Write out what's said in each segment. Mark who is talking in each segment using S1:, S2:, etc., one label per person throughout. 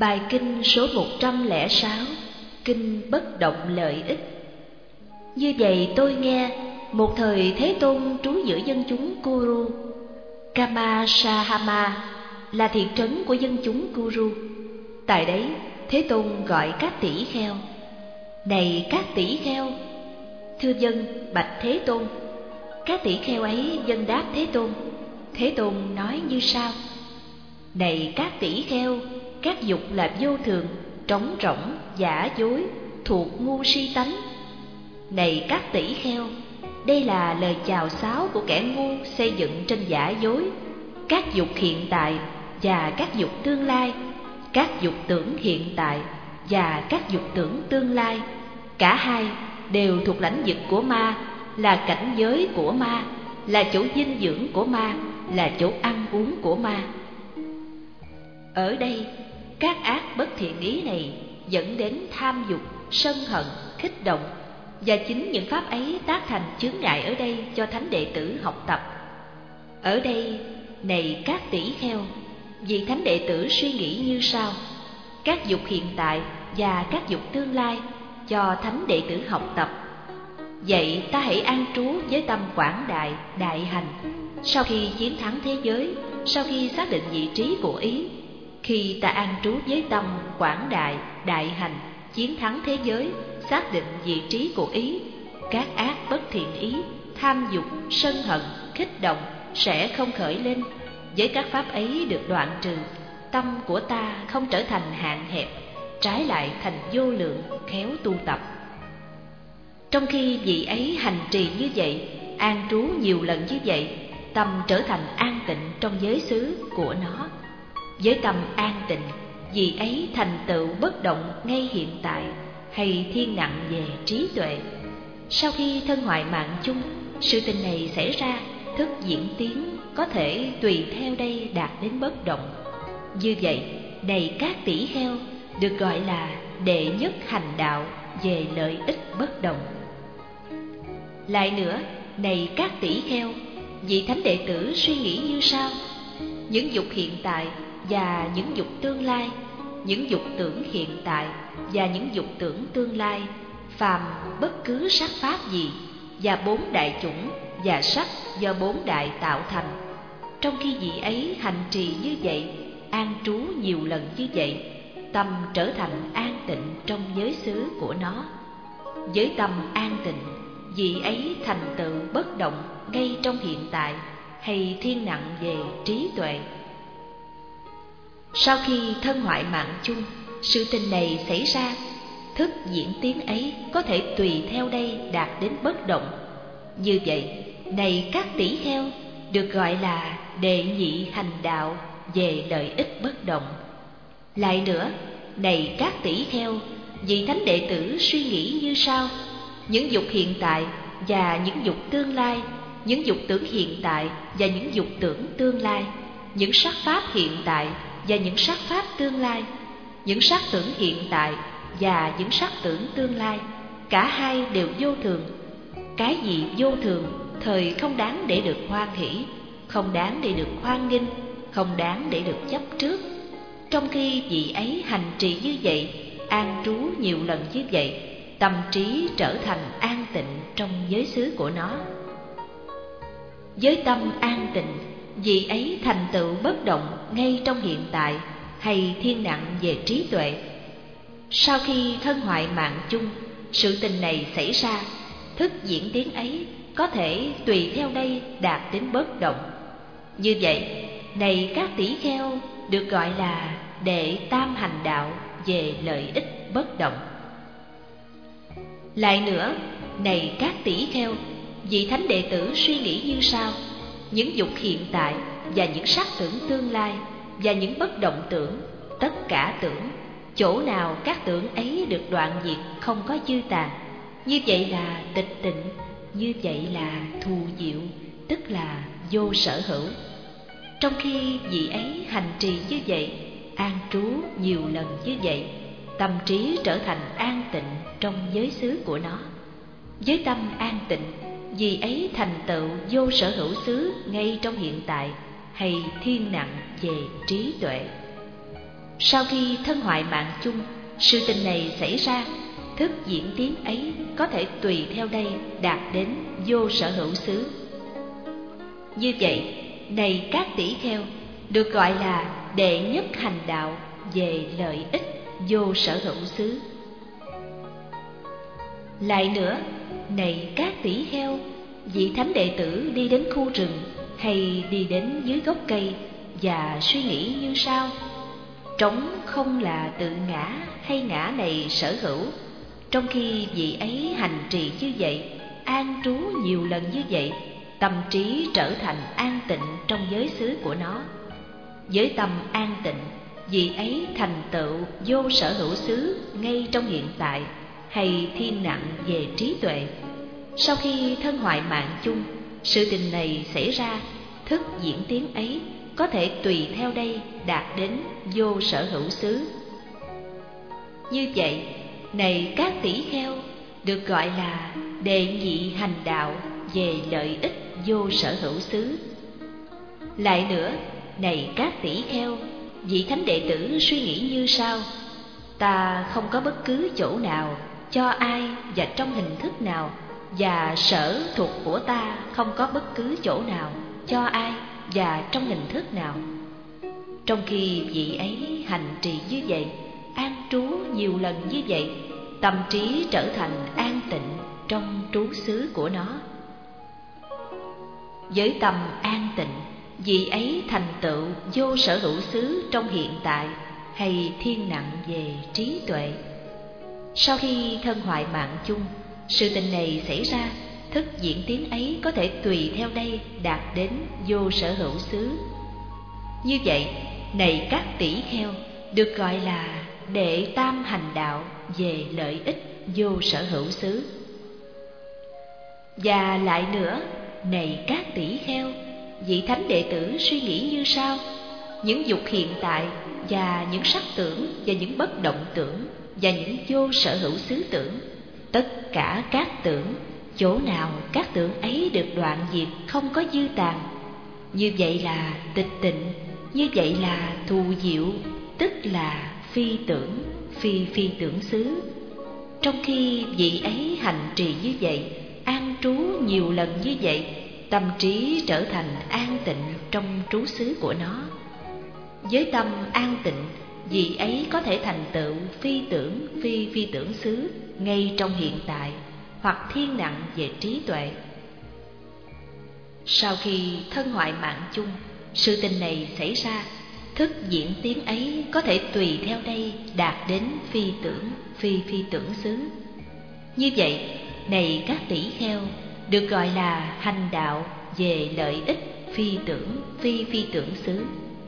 S1: Bài kinh số 106, Kinh Bất Động Lợi Ích. Như vậy tôi nghe, một thời Thế Tôn trú giữa dân chúng Kuru. Kamasahama là thị trấn của dân chúng Kuru. Tại đấy, Thế Tôn gọi các tỷ kheo: Này các tỷ kheo! Thưa dân, bạch Thế Tôn. Các tỷ kheo ấy vâng đáp Thế Tôn. Thế Tôn nói như sau: Này các tỷ kheo, các dục là vô thường, trống rỗng, giả dối, thuộc ngu si tánh. Này các tỷ kheo, đây là lời chào sáo của kẻ ngu xây dựng trên giả dối. Các dục hiện tại và các dục tương lai, các dục tưởng hiện tại và các dục tưởng tương lai, cả hai đều thuộc lãnh vực của ma, là cảnh giới của ma, là chỗ dinh dưỡng của ma, là chỗ ăn uống của ma. Ở đây, các ác bất thiện ý này dẫn đến tham dục, sân hận, kích động, và chính những pháp ấy tác thành chướng ngại ở đây cho thánh đệ tử học tập. Ở đây, này các tỷ kheo, vị thánh đệ tử suy nghĩ như sau: các dục hiện tại và các dục tương lai cho thánh đệ tử học tập. Vậy ta hãy an trú với tâm quảng đại, đại hành. Sau khi chiến thắng thế giới, sau khi xác định vị trí của ý, khi ta an trú với tâm quảng đại, đại hành, chiến thắng thế giới, xác định vị trí của ý, các ác bất thiện ý, tham dục, sân hận, kích động sẽ không khởi lên. Với các pháp ấy được đoạn trừ, tâm của ta không trở thành hạn hẹp, trái lại thành vô lượng, khéo tu tập. Trong khi vị ấy hành trì như vậy, an trú nhiều lần như vậy, tâm trở thành an tịnh trong giới xứ của nó. Với tâm an tịnh, vị ấy thành tựu bất động ngay hiện tại, hay thiên nặng về trí tuệ. Sau khi thân hoại mạng chung, sự tình này xảy ra, thức diễn tiến có thể tùy theo đây đạt đến bất động. Như vậy, này các tỷ kheo, được gọi là đệ nhất hành đạo về lợi ích bất động. Lại nữa, này các tỷ kheo, vị thánh đệ tử suy nghĩ như sau: những dục hiện tại và những dục tương lai, những dục tưởng hiện tại và những dục tưởng tương lai, phàm bất cứ sắc pháp gì, và bốn đại chủng và sắc do bốn đại tạo thành. Trong khi vị ấy hành trì như vậy, an trú nhiều lần như vậy, tâm trở thành an tịnh trong giới xứ của nó. Với tâm an tịnh, vị ấy thành tựu bất động ngay trong hiện tại, hay thiên nặng về trí tuệ. Sau khi thân hoại mạng chung, sự tình này xảy ra, thức diễn tiến ấy có thể tùy theo đây đạt đến bất động. Như vậy, này các tỷ kheo, được gọi là đệ nhị hành đạo về lợi ích bất động. Lại nữa, này các tỷ kheo, vị thánh đệ tử suy nghĩ như sau: những dục hiện tại và những dục tương lai, những dục tưởng hiện tại và những dục tưởng tương lai, những sắc pháp hiện tại và những sắc pháp tương lai, những sắc tưởng hiện tại và những sắc tưởng tương lai, cả hai đều vô thường. Cái gì vô thường, thời không đáng để được hoan hỷ, không đáng để được hoan nghênh, không đáng để được chấp trước. Trong khi vị ấy hành trì như vậy, an trú nhiều lần như vậy, tâm trí trở thành an tịnh trong giới xứ của nó. Với tâm an tịnh, vị ấy thành tựu bất động ngay trong hiện tại, hay thiên nặng về trí tuệ. Sau khi thân hoại mạng chung, sự tình này xảy ra, thức diễn tiến ấy có thể tùy theo đây đạt đến bất động. Như vậy, này các tỷ kheo, được gọi là đệ tam hành đạo về lợi ích bất động. Lại nữa, này các tỷ kheo, vị thánh đệ tử suy nghĩ như sau: những dục hiện tại và những sắc tưởng tương lai và những bất động tưởng, tất cả tưởng, chỗ nào các tưởng ấy được đoạn diệt, không có dư tàn, như vậy là tịch tịnh, như vậy là thù diệu, tức là vô sở hữu. Trong khi vị ấy hành trì như vậy, an trú nhiều lần như vậy, tâm trí trở thành an tịnh trong giới xứ của nó. Với tâm an tịnh, vị ấy thành tựu vô sở hữu xứ ngay trong hiện tại, hay thiên nặng về trí tuệ. Sau khi thân hoại mạng chung, sự tình này xảy ra, thức diễn tiến ấy có thể tùy theo đây đạt đến vô sở hữu xứ. Như vậy, này các tỷ kheo, được gọi là đệ nhất hành đạo về lợi ích vô sở hữu xứ. Lại nữa, này các tỷ kheo, vị thánh đệ tử đi đến khu rừng hay đi đến dưới gốc cây và suy nghĩ như sau: trống không là tự ngã hay ngã này sở hữu. Trong khi vị ấy hành trì như vậy, an trú nhiều lần như vậy, tâm trí trở thành an tịnh trong giới xứ của nó. Với tâm an tịnh, vị ấy thành tựu vô sở hữu xứ ngay trong hiện tại, hay thiên nặng về trí tuệ. Sau khi thân hoại mạng chung, sự tình này xảy ra, thức diễn tiến ấy có thể tùy theo đây đạt đến vô sở hữu xứ. Như vậy, này các tỷ kheo, được gọi là đệ nhị hành đạo về lợi ích vô sở hữu xứ. Lại nữa, này các tỷ kheo, vị thánh đệ tử suy nghĩ như sau: ta không có bất cứ chỗ nào, cho ai và trong hình thức nào, và sở thuộc của ta không có bất cứ chỗ nào, cho ai và trong hình thức nào. Trong khi vị ấy hành trì như vậy, an trú nhiều lần như vậy, tâm trí trở thành an tịnh trong trú xứ của nó. Với tâm an tịnh, vị ấy thành tựu vô sở hữu xứ trong hiện tại, hay thiên nặng về trí tuệ. Sau khi thân hoại mạng chung, sự tình này xảy ra, thức diễn tiến ấy có thể tùy theo đây đạt đến vô sở hữu xứ. Như vậy, này các tỷ kheo, được gọi là đệ tam hành đạo về lợi ích vô sở hữu xứ. Và lại nữa, này các tỷ kheo, vị thánh đệ tử suy nghĩ như sau: những dục hiện tại và những sắc tưởng và những bất động tưởng và những vô sở hữu xứ tưởng, tất cả các tưởng, chỗ nào các tưởng ấy được đoạn diệt, không có dư tàn, như vậy là tịch tịnh, như vậy là thù diệu, tức là phi tưởng, phi tưởng xứ. Trong khi vị ấy hành trì như vậy, an trú nhiều lần như vậy, tâm trí trở thành an tịnh trong trú xứ của nó. Với tâm an tịnh, vị ấy có thể thành tựu phi tưởng, phi tưởng xứ ngay trong hiện tại, hoặc thiên nặng về trí tuệ. Sau khi thân hoại mạng chung, sự tình này xảy ra, thức diễn tiến ấy có thể tùy theo đây đạt đến phi tưởng, phi tưởng xứ. Như vậy, này các tỷ kheo, được gọi là hành đạo về lợi ích phi tưởng, phi tưởng xứ.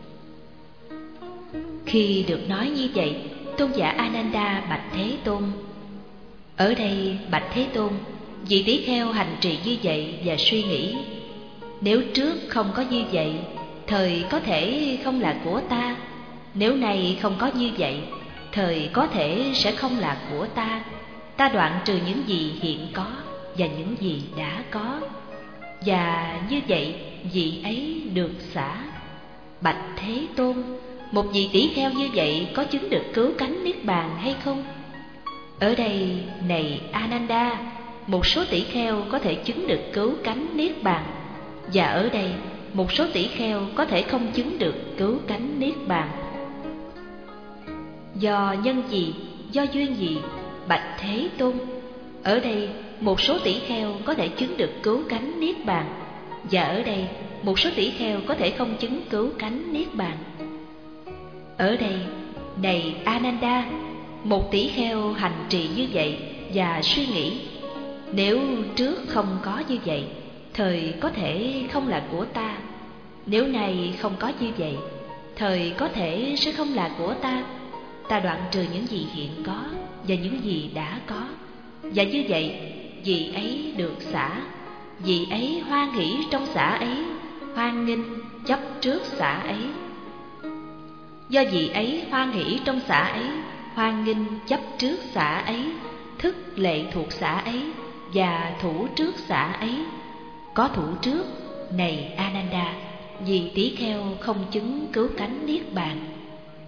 S1: Khi được nói như vậy, tôn giả Ananda bạch Thế Tôn: ở đây bạch Thế Tôn, vị tỷ kheo hành trì như vậy và suy nghĩ: nếu trước không có như vậy, thời có thể không là của ta. Nếu nay không có như vậy, thời có thể sẽ không là của ta. Ta đoạn trừ những gì hiện có và những gì đã có, và như vậy vị ấy được xả. Bạch Thế Tôn, một vị tỷ kheo như vậy có chứng được cứu cánh niết bàn hay không? Ở đây, này Ananda, một số tỷ kheo có thể chứng được cứu cánh niết bàn, và ở đây một số tỷ kheo có thể không chứng được cứu cánh niết bàn. Do nhân gì, do duyên gì, bạch Thế Tôn? Ở đây một số tỷ kheo có thể chứng được cứu cánh niết bàn, và ở đây một số tỷ kheo có thể không chứng cứu cánh niết bàn. Ở đây, này Ananda, một tỷ kheo hành trì như vậy và suy nghĩ: nếu trước không có như vậy, thời có thể không là của ta. Nếu nay không có như vậy, thời có thể sẽ không là của ta. Ta đoạn trừ những gì hiện có và những gì đã có, và như vậy vị ấy được xả. Vị ấy hoan hỷ trong xả ấy, hoan nghênh chấp trước xả ấy. Do vị ấy hoan hỷ trong xả ấy, hoan nghênh chấp trước xả ấy, thức lệ thuộc xả ấy và thủ trước xả ấy. Có thủ trước, này Ananda, vì tỷ kheo không chứng cứu cánh niết bàn.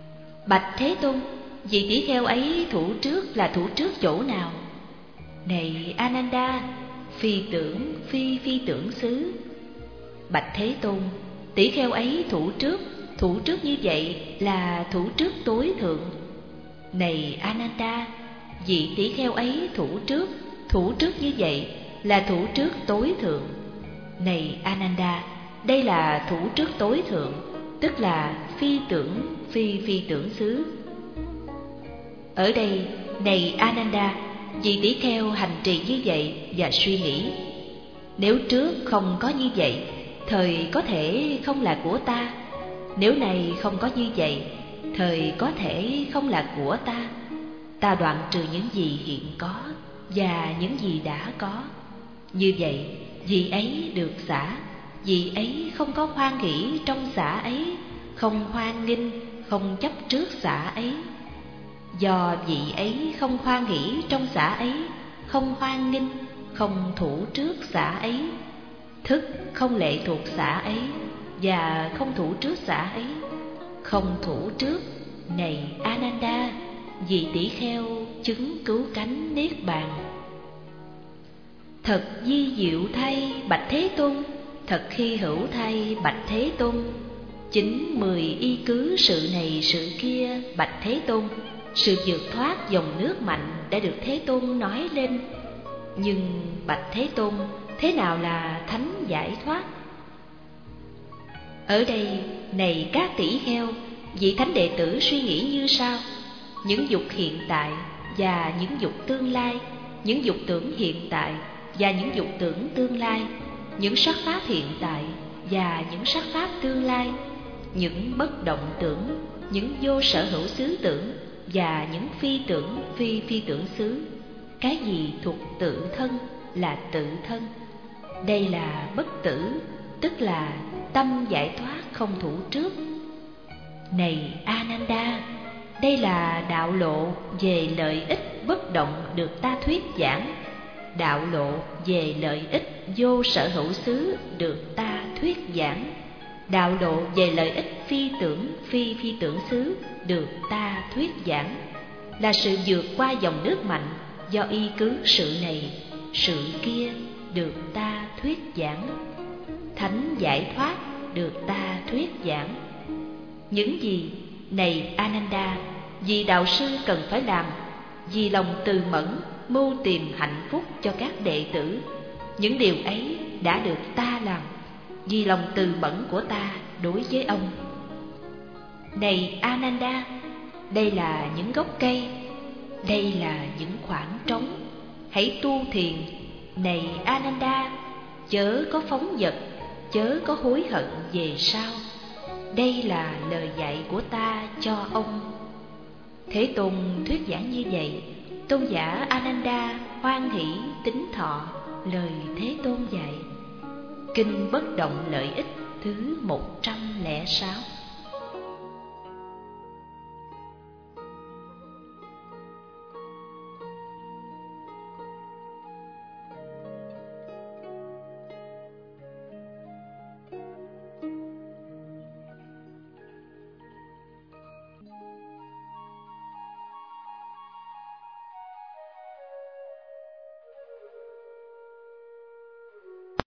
S1: Bạch Thế Tôn, vị tỷ kheo ấy thủ trước là thủ trước chỗ nào? Này Ananda, phi tưởng phi phi tưởng xứ. Bạch Thế Tôn, tỷ kheo ấy thủ trước như vậy là thủ trước tối thượng. Này Ananda, vị tỷ kheo ấy thủ trước như vậy là thủ trước tối thượng. Này Ananda, đây là thủ trước tối thượng, tức là phi tưởng phi phi tưởng xứ. Ở đây, này Ananda, vị tỷ kheo hành trì như vậy và suy nghĩ: nếu trước không có như vậy, thời có thể không là của ta. Nếu này không có như vậy, thời có thể không là của ta. Ta đoạn trừ những gì hiện có và những gì đã có. Như vậy, vị ấy được xả. Vị ấy không có hoan hỷ trong xả ấy, không hoan nghênh, không chấp trước xả ấy. Do vị ấy không hoan hỷ trong xả ấy, không hoan nghênh, không thủ trước xả ấy, thức không lệ thuộc xả ấy và không thủ trước xả ấy. Không thủ trước, này Ananda, vị tỷ kheo chứng cứu cánh niết bàn. Thật vi diệu thay Bạch Thế Tôn, thật hy hữu thay Bạch Thế Tôn. Chính 10 y cứ sự này sự kia Bạch Thế Tôn. Sự vượt thoát dòng nước mạnh đã được Thế Tôn nói lên. Nhưng Bạch Thế Tôn, thế nào là thánh giải thoát? Ở đây, này các tỷ kheo, vị thánh đệ tử suy nghĩ như sau: những dục hiện tại và những dục tương lai, những dục tưởng hiện tại và những dục tưởng tương lai, những sắc pháp hiện tại và những sắc pháp tương lai, những bất động tưởng, những vô sở hữu xứ tưởng và những phi tưởng phi phi tưởng xứ. Cái gì thuộc tự thân là tự thân. Đây là bất tử, tức là tâm giải thoát không thủ trước. Này Ananda, đây là đạo lộ về lợi ích bất động được ta thuyết giảng. Đạo lộ về lợi ích vô sở hữu xứ được ta thuyết giảng. Đạo lộ về lợi ích phi tưởng phi phi tưởng xứ được ta thuyết giảng. Là sự vượt qua dòng nước mạnh do y cứ sự này sự kia được ta thuyết giảng. Thánh giải thoát được ta thuyết giảng. Những gì, này Ananda, vì đạo sư cần phải làm, vì lòng từ mẫn mưu tìm hạnh phúc cho các đệ tử, những điều ấy đã được ta làm vì lòng từ mẫn của ta đối với ông. Này Ananda, đây là những gốc cây, đây là những khoảng trống. Hãy tu thiền, này Ananda, chớ có phóng dật, chớ có hối hận về sau. Đây là lời dạy của ta cho ông. Thế Tôn thuyết giảng như vậy, tôn giả Ananda hoan hỷ tín thọ lời Thế Tôn dạy. Kinh Bất Động Lợi Ích thứ 106.